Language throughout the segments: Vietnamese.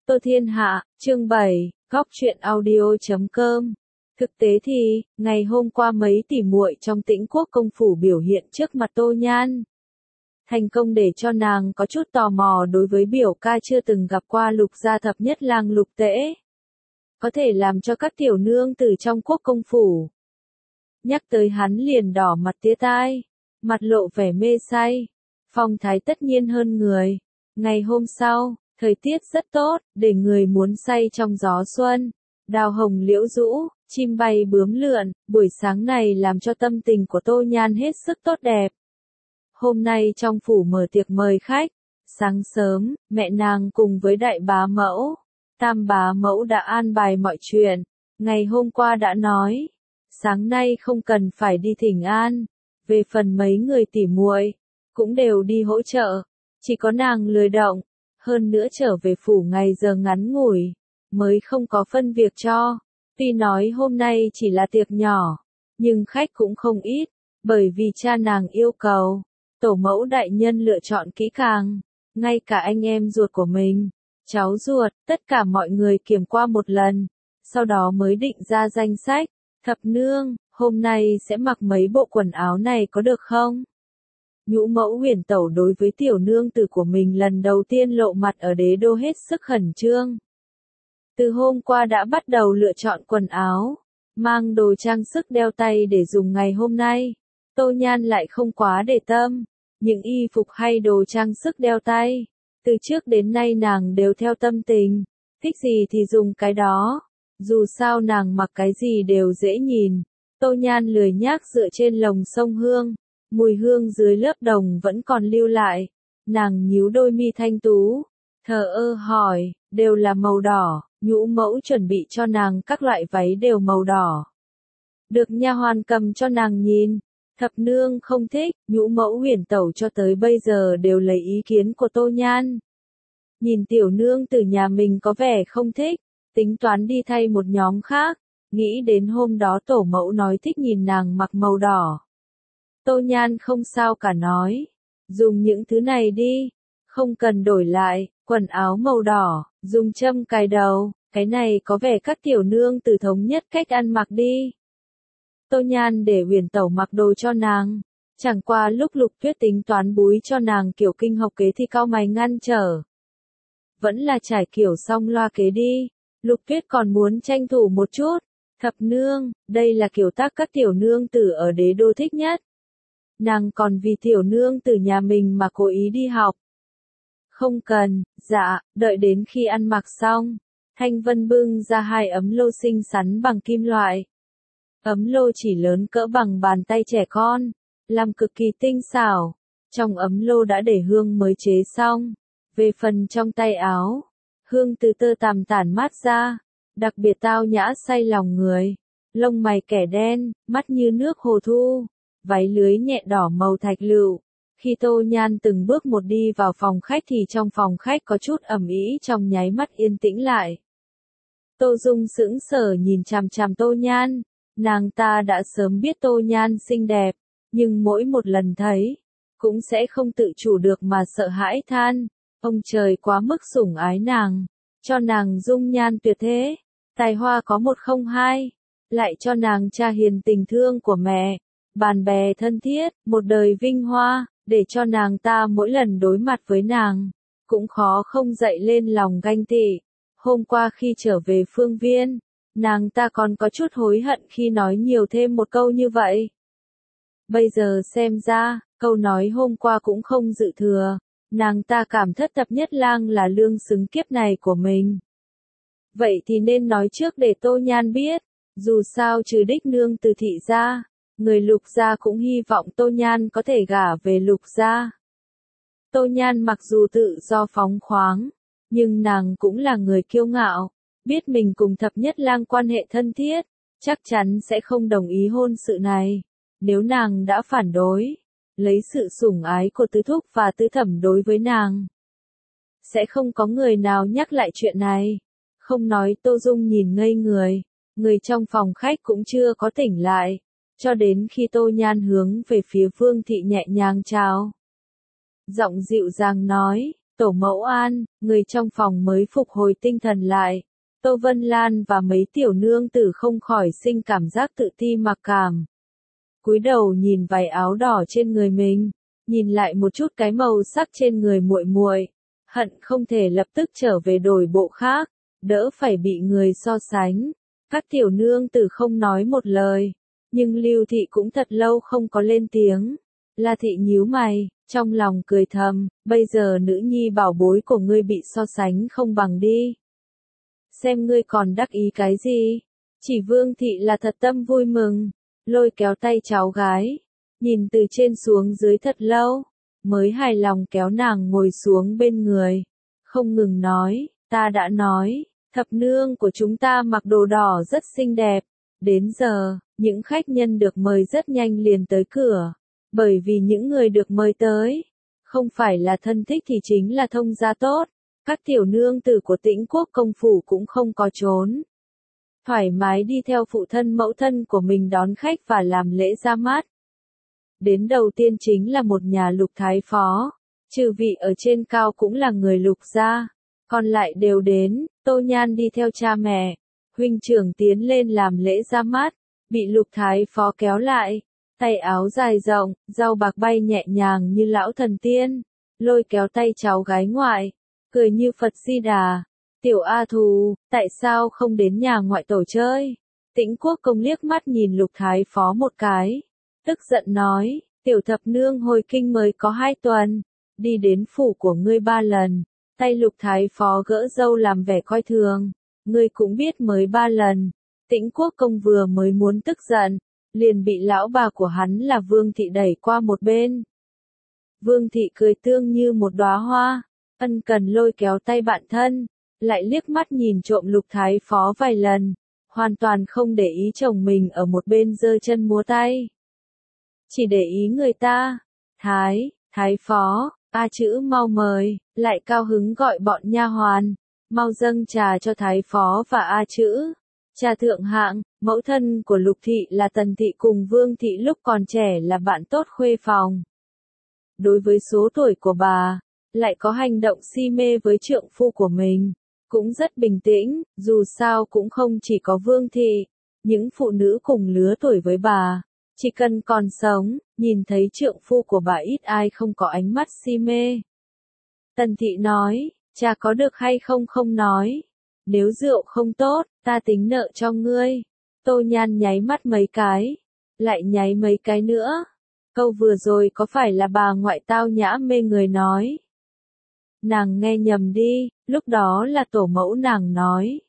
Tô Thiên Hạ, chương 7, góc truyện audio.com. Thực tế thì, ngày hôm qua mấy tỷ muội trong Tĩnh Quốc công phủ biểu hiện trước mặt Tô Nhan. Thành công để cho nàng có chút tò mò đối với biểu ca chưa từng gặp qua Lục gia thập nhất lang Lục Tễ. Có thể làm cho các tiểu nương từ trong quốc công phủ. Nhắc tới hắn liền đỏ mặt tía tai, mặt lộ vẻ mê say, phong thái tất nhiên hơn người. Ngày hôm sau, thời tiết rất tốt, để người muốn say trong gió xuân. Đào hồng liễu rũ, chim bay bướm lượn, buổi sáng này làm cho tâm tình của Tô Nhan hết sức tốt đẹp. Hôm nay trong phủ mở tiệc mời khách, sáng sớm, mẹ nàng cùng với đại bá mẫu, tam bá mẫu đã an bài mọi chuyện. Ngày hôm qua đã nói, sáng nay không cần phải đi thỉnh an, về phần mấy người tỉ muội cũng đều đi hỗ trợ, chỉ có nàng lười động, hơn nữa trở về phủ ngày giờ ngắn ngủi, mới không có phân việc cho. Tuy nói hôm nay chỉ là tiệc nhỏ, nhưng khách cũng không ít, bởi vì cha nàng yêu cầu, tổ mẫu đại nhân lựa chọn kỹ càng, ngay cả anh em ruột của mình, cháu ruột, tất cả mọi người kiểm qua một lần, sau đó mới định ra danh sách. Thập nương, hôm nay sẽ mặc mấy bộ quần áo này có được không? Nhũ mẫu Huyền tẩu đối với tiểu nương tử của mình lần đầu tiên lộ mặt ở đế đô hết sức khẩn trương. Từ hôm qua đã bắt đầu lựa chọn quần áo, mang đồ trang sức đeo tay để dùng ngày hôm nay. Tô Nhan lại không quá để tâm, những y phục hay đồ trang sức đeo tay, từ trước đến nay nàng đều theo tâm tình, thích gì thì dùng cái đó. Dù sao nàng mặc cái gì đều dễ nhìn. Tô Nhan lười nhác dựa trên lồng sông hương, mùi hương dưới lớp đồng vẫn còn lưu lại. Nàng nhíu đôi mi thanh tú, thờ ơ hỏi, đều là màu đỏ. Nhũ mẫu chuẩn bị cho nàng các loại váy đều màu đỏ. Được nha hoàn cầm cho nàng nhìn, thập nương không thích. Nhũ mẫu Huyền tẩu cho tới bây giờ đều lấy ý kiến của Tô Nhan. Nhìn tiểu nương từ nhà mình có vẻ không thích, tính toán đi thay một nhóm khác, nghĩ đến hôm đó tổ mẫu nói thích nhìn nàng mặc màu đỏ. Tô Nhan không sao cả nói, dùng những thứ này đi, không cần đổi lại, quần áo màu đỏ, dùng châm cài đầu, cái này có vẻ các tiểu nương từ thống nhất cách ăn mặc đi. Tô Nhan để Huyền tẩu mặc đồ cho nàng, chẳng qua lúc Lục Tuyết tính toán búi cho nàng kiểu kinh học kế thì cau mày ngăn trở. Vẫn là trải kiểu song loa kế đi. Lục Tuyết còn muốn tranh thủ một chút. Thập nương, đây là kiểu tác các tiểu nương tử ở đế đô thích nhất. Nàng còn vì tiểu nương tử nhà mình mà cố ý đi học. Không cần, dạ, đợi đến khi ăn mặc xong. Thanh Vân bưng ra 2 ấm lô xinh xắn bằng kim loại. Ấm lô chỉ lớn cỡ bằng bàn tay trẻ con, làm cực kỳ tinh xảo. Trong ấm lô đã để hương mới chế xong. Về phần trong tay áo, hương từ tơ tằm tản mát ra, đặc biệt tao nhã say lòng người. Lông mày kẻ đen, mắt như nước hồ thu, váy lưới nhẹ đỏ màu thạch lựu. Khi Tô Nhan từng bước một đi vào phòng khách thì trong phòng khách có chút ầm ĩ, trong nháy mắt yên tĩnh lại. Tô Dung sững sờ nhìn chằm chằm Tô Nhan, nàng ta đã sớm biết Tô Nhan xinh đẹp, nhưng mỗi một lần thấy, cũng sẽ không tự chủ được mà sợ hãi than, ông trời quá mức sủng ái nàng, cho nàng dung nhan tuyệt thế, tài hoa có 102, lại cho nàng cha hiền tình thương của mẹ, bạn bè thân thiết, một đời vinh hoa, để cho nàng ta mỗi lần đối mặt với nàng, cũng khó không dậy lên lòng ganh tị. Hôm qua khi trở về Phương Viên, nàng ta còn có chút hối hận khi nói nhiều thêm một câu như vậy. Bây giờ xem ra, câu nói hôm qua cũng không dự thừa, nàng ta cảm thất thập nhất lang là lương xứng kiếp này của mình. Vậy thì nên nói trước để Tô Nhan biết, dù sao trừ đích nương từ thị gia, người Lục gia cũng hy vọng Tô Nhan có thể gả về Lục gia. Tô Nhan mặc dù tự do phóng khoáng, nhưng nàng cũng là người kiêu ngạo, biết mình cùng thập nhất lang quan hệ thân thiết, chắc chắn sẽ không đồng ý hôn sự này. Nếu nàng đã phản đối, lấy sự sủng ái của tứ thúc và tứ thẩm đối với nàng, sẽ không có người nào nhắc lại chuyện này. Không nói Tô Dung nhìn ngây người trong phòng khách cũng chưa có tỉnh lại, cho đến khi Tô Nhan hướng về phía Vương thị nhẹ nhàng chào. Giọng dịu dàng nói, Tổ mẫu An, người trong phòng mới phục hồi tinh thần lại. Tô Vân Lan và mấy tiểu nương tử không khỏi sinh cảm giác tự ti mặc cảm. Cúi đầu nhìn váy áo đỏ trên người mình, nhìn lại một chút cái màu sắc trên người muội muội, hận không thể lập tức trở về đổi bộ khác, đỡ phải bị người so sánh. Các tiểu nương tử không nói một lời, nhưng Lưu Thị cũng thật lâu không có lên tiếng. La Thị nhíu mày, trong lòng cười thầm, bây giờ nữ nhi bảo bối của ngươi bị so sánh không bằng đi. Xem ngươi còn đắc ý cái gì? Chỉ Vương Thị là thật tâm vui mừng, lôi kéo tay cháu gái, nhìn từ trên xuống dưới thật lâu, mới hài lòng kéo nàng ngồi xuống bên người, không ngừng nói, ta đã nói, thập nương của chúng ta mặc đồ đỏ rất xinh đẹp. Đến giờ, những khách nhân được mời rất nhanh liền tới cửa, bởi vì những người được mời tới, không phải là thân thích thì chính là thông gia tốt. Các tiểu nương tử của Tĩnh Quốc công phủ cũng không có trốn. Thoải mái đi theo phụ thân mẫu thân của mình đón khách và làm lễ ra mắt. Đến đầu tiên chính là một nhà Lục thái phó, trừ vị ở trên cao cũng là người Lục gia, còn lại đều đến. Tô Nhan đi theo cha mẹ, huynh trưởng tiến lên làm lễ ra mắt, bị Lục thái phó kéo lại, tay áo dài rộng, râu bạc bay nhẹ nhàng như lão thần tiên, lôi kéo tay cháu gái ngoại, cười như Phật Di Đà. Tiểu A Thù, tại sao không đến nhà ngoại tổ chơi? Tĩnh Quốc công liếc mắt nhìn Lục thái phó một cái, tức giận nói, tiểu thập nương hồi kinh mới có 2 tuần, đi đến phủ của ngươi 3 lần. Tay Lục thái phó gỡ râu làm vẻ coi thường, ngươi cũng biết mới 3 lần. Tĩnh Quốc công vừa mới muốn tức giận, liền bị lão bà của hắn là Vương Thị đẩy qua một bên. Vương Thị cười tươi như một đóa hoa, ân cần lôi kéo tay bạn thân, lại liếc mắt nhìn trộm Lục thái phó vài lần, hoàn toàn không để ý chồng mình ở một bên giơ chân múa tay. Chỉ để ý người ta. Thái phó, A chữ mau mời, lại cao hứng gọi bọn nha hoàn, mau dâng trà cho thái phó và A chữ. Trà thượng hạng, mẫu thân của Lục Thị là Tần Thị cùng Vương Thị lúc còn trẻ là bạn tốt khuê phòng. Đối với số tuổi của bà, lại có hành động si mê với trượng phu của mình, cũng rất bình tĩnh, dù sao cũng không chỉ có Vương Thị, những phụ nữ cùng lứa tuổi với bà, chỉ cần còn sống, nhìn thấy trượng phu của bà ít ai không có ánh mắt si mê. Tần Thị nói, cha có được hay không không nói, nếu rượu không tốt, ta tính nợ cho ngươi. Tô Nhan nháy mắt mấy cái, lại nháy mấy cái nữa. Câu vừa rồi có phải là bà ngoại tao nhã mê người nói? Nàng nghe nhầm đi, lúc đó là tổ mẫu nàng nói.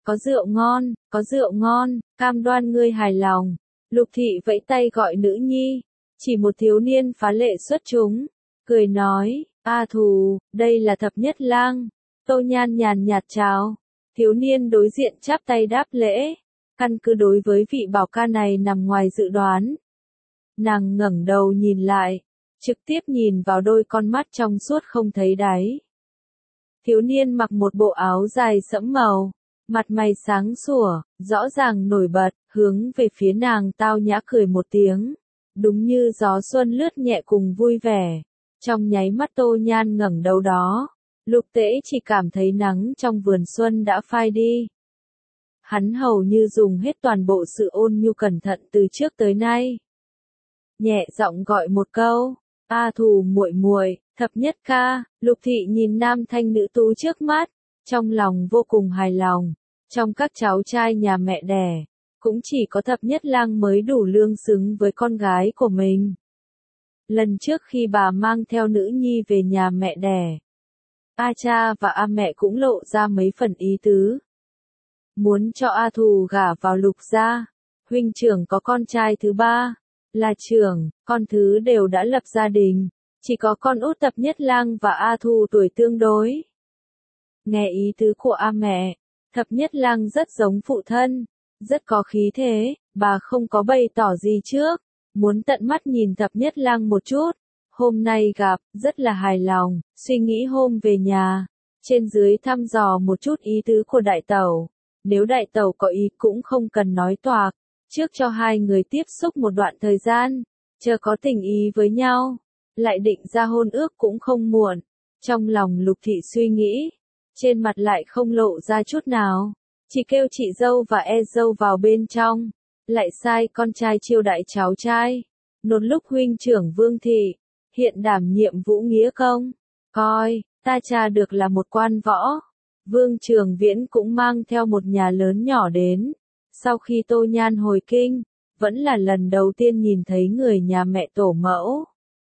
Có rượu ngon, cam đoan ngươi hài lòng. Lục Thị vẫy tay gọi nữ nhi, chỉ một thiếu niên phá lệ xuất chúng, cười nói, A Thù, đây là thập nhất lang. Tô Nhan nhàn nhạt chào, thiếu niên đối diện chắp tay đáp lễ, căn cứ đối với vị bảo ca này nằm ngoài dự đoán. Nàng ngẩng đầu nhìn lại, trực tiếp nhìn vào đôi con mắt trong suốt không thấy đáy. Thiếu niên mặc một bộ áo dài sẫm màu, mặt mày sáng sủa, rõ ràng nổi bật, hướng về phía nàng tao nhã cười một tiếng, đúng như gió xuân lướt nhẹ cùng vui vẻ. Trong nháy mắt Tô Nhan ngẩng đầu đó, Lục Tễ chỉ cảm thấy nắng trong vườn xuân đã phai đi. Hắn hầu như dùng hết toàn bộ sự ôn nhu cẩn thận từ trước tới nay. Nhẹ giọng gọi một câu, A Thù muội muội, thập nhất ca. Lục Thị nhìn nam thanh nữ tú trước mắt, trong lòng vô cùng hài lòng. Trong các cháu trai nhà mẹ đẻ, cũng chỉ có thập nhất lang mới đủ lương xứng với con gái của mình. Lần trước khi bà mang theo nữ nhi về nhà mẹ đẻ, A cha và A mẹ cũng lộ ra mấy phần ý tứ. Muốn cho A Thù gả vào Lục gia. Huynh trưởng có con trai thứ 3, là trưởng, con thứ đều đã lập gia đình. Chỉ có con út thập nhất lang và A Thù tuổi tương đối. Nghe ý tứ của A mẹ, thập nhất lang rất giống phụ thân, rất có khí thế, bà không có bày tỏ gì trước, muốn tận mắt nhìn thập nhất lang một chút. Hôm nay gặp, rất là hài lòng, suy nghĩ hôm về nhà, trên dưới thăm dò một chút ý tứ của đại tẩu. Nếu đại tẩu có ý cũng không cần nói toạc, trước cho hai người tiếp xúc một đoạn thời gian, chờ có tình ý với nhau, lại định ra hôn ước cũng không muộn. Trong lòng Lục Thị suy nghĩ, trên mặt lại không lộ ra chút nào, chỉ kêu chị dâu và dâu vào bên trong, lại sai con trai chiêu đãi cháu trai. Nốt lúc huynh trưởng Vương Thị, hiện đảm nhiệm Vũ Nghĩa Công, coi, ta tra được là một quan võ. Vương Trường Viễn cũng mang theo một nhà lớn nhỏ đến. Sau khi Tô Nhan hồi kinh, vẫn là lần đầu tiên nhìn thấy người nhà mẹ tổ mẫu.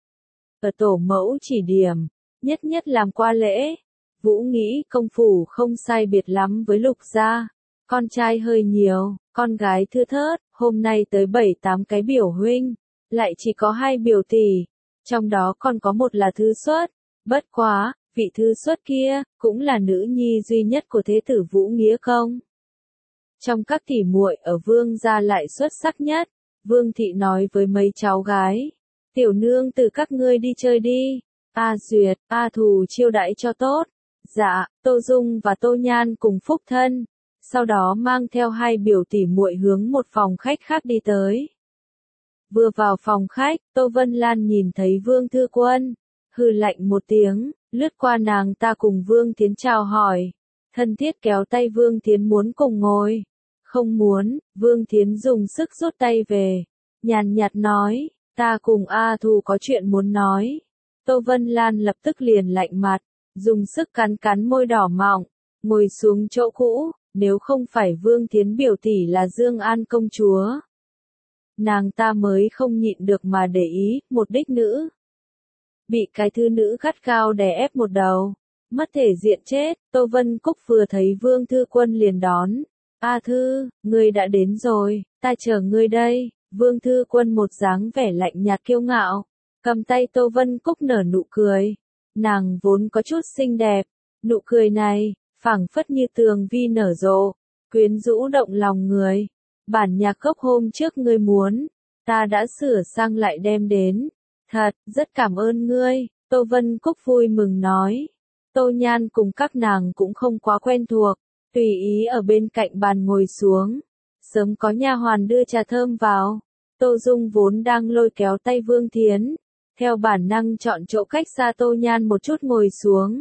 Ở tổ mẫu chỉ điểm, nhất nhất làm qua lễ. Vũ nghĩ công phủ không sai biệt lắm với Lục gia. Con trai hơi nhiều, con gái thưa thớt, hôm nay tới 7-8 cái biểu huynh, lại chỉ có 2 biểu tỷ, trong đó còn có một là thư xuất. Bất quá, vị thư xuất kia, cũng là nữ nhi duy nhất của thế tử Vũ Nghĩa Công. Trong các tỷ muội ở Vương gia lại xuất sắc nhất, Vương Thị nói với mấy cháu gái, tiểu nương từ các ngươi đi chơi đi, A Duyệt, A Thù chiêu đãi cho tốt. Dạ, Tô Dung và Tô Nhan cùng phúc thân, sau đó mang theo 2 biểu tỷ muội hướng một phòng khách khác đi tới. Vừa vào phòng khách, Tô Vân Lan nhìn thấy Vương Thư Quân, hừ lạnh một tiếng, lướt qua nàng ta cùng Vương Thiến chào hỏi, thân thiết kéo tay Vương Thiến muốn cùng ngồi. Không muốn, Vương Thiến dùng sức rút tay về, nhàn nhạt nói, ta cùng A Thù có chuyện muốn nói. Tô Vân Lan lập tức liền lạnh mặt, dùng sức cắn cắn môi đỏ mọng, ngồi xuống chỗ cũ, nếu không phải Vương Thiến biểu tỷ là Dương An công chúa. Nàng ta mới không nhịn được mà để ý, một đích nữ. Bị cái thư nữ gắt gao đè ép một đầu, mất thể diện chết. Tô Vân Cúc vừa thấy Vương Thư Quân liền đón. A Thư, ngươi đã đến rồi, ta chờ ngươi đây. Vương Thư Quân một dáng vẻ lạnh nhạt kiêu ngạo, cầm tay Tô Vân Cúc nở nụ cười. Nàng vốn có chút xinh đẹp, nụ cười này, phảng phất như tường vi nở rộ, quyến rũ động lòng người. Bản nhạc gốc hôm trước ngươi muốn, ta đã sửa sang lại đem đến. Thật, rất cảm ơn ngươi, Tô Vân Cúc vui mừng nói. Tô Nhan cùng các nàng cũng không quá quen thuộc, tùy ý ở bên cạnh bàn ngồi xuống. Sớm có nha hoàn đưa trà thơm vào. Tô Dung vốn đang lôi kéo tay Vương Thiến, theo bản năng chọn chỗ cách xa Tô Nhan một chút ngồi xuống.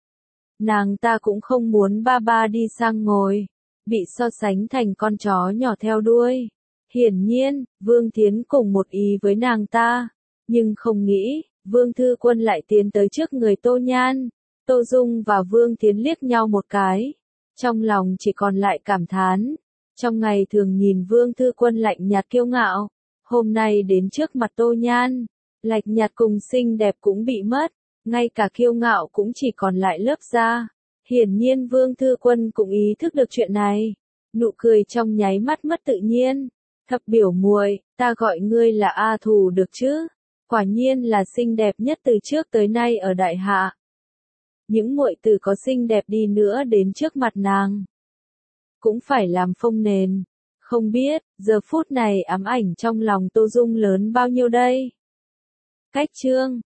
Nàng ta cũng không muốn ba ba đi sang ngồi, bị so sánh thành con chó nhỏ theo đuôi. Hiển nhiên, Vương Thiến cùng một ý với nàng ta, nhưng không nghĩ, Vương Thư Quân lại tiến tới trước người Tô Nhan. Tô Dung và Vương Thiến liếc nhau một cái, trong lòng chỉ còn lại cảm thán. Trong ngày thường nhìn Vương Thư Quân lạnh nhạt kiêu ngạo, hôm nay đến trước mặt Tô Nhan, lạnh nhạt cùng xinh đẹp cũng bị mất, ngay cả kiêu ngạo cũng chỉ còn lại lớp da. Hiển nhiên Vương Thư Quân cũng ý thức được chuyện này, nụ cười trong nháy mắt mất tự nhiên. Thập biểu muội, ta gọi ngươi là A Thù được chứ? Quả nhiên là xinh đẹp nhất từ trước tới nay ở đại hạ. Những muội tử có xinh đẹp đi nữa đến trước mặt nàng, cũng phải làm phông nền. Không biết, giờ phút này ám ảnh trong lòng Tô Dung lớn bao nhiêu đây? Cách chương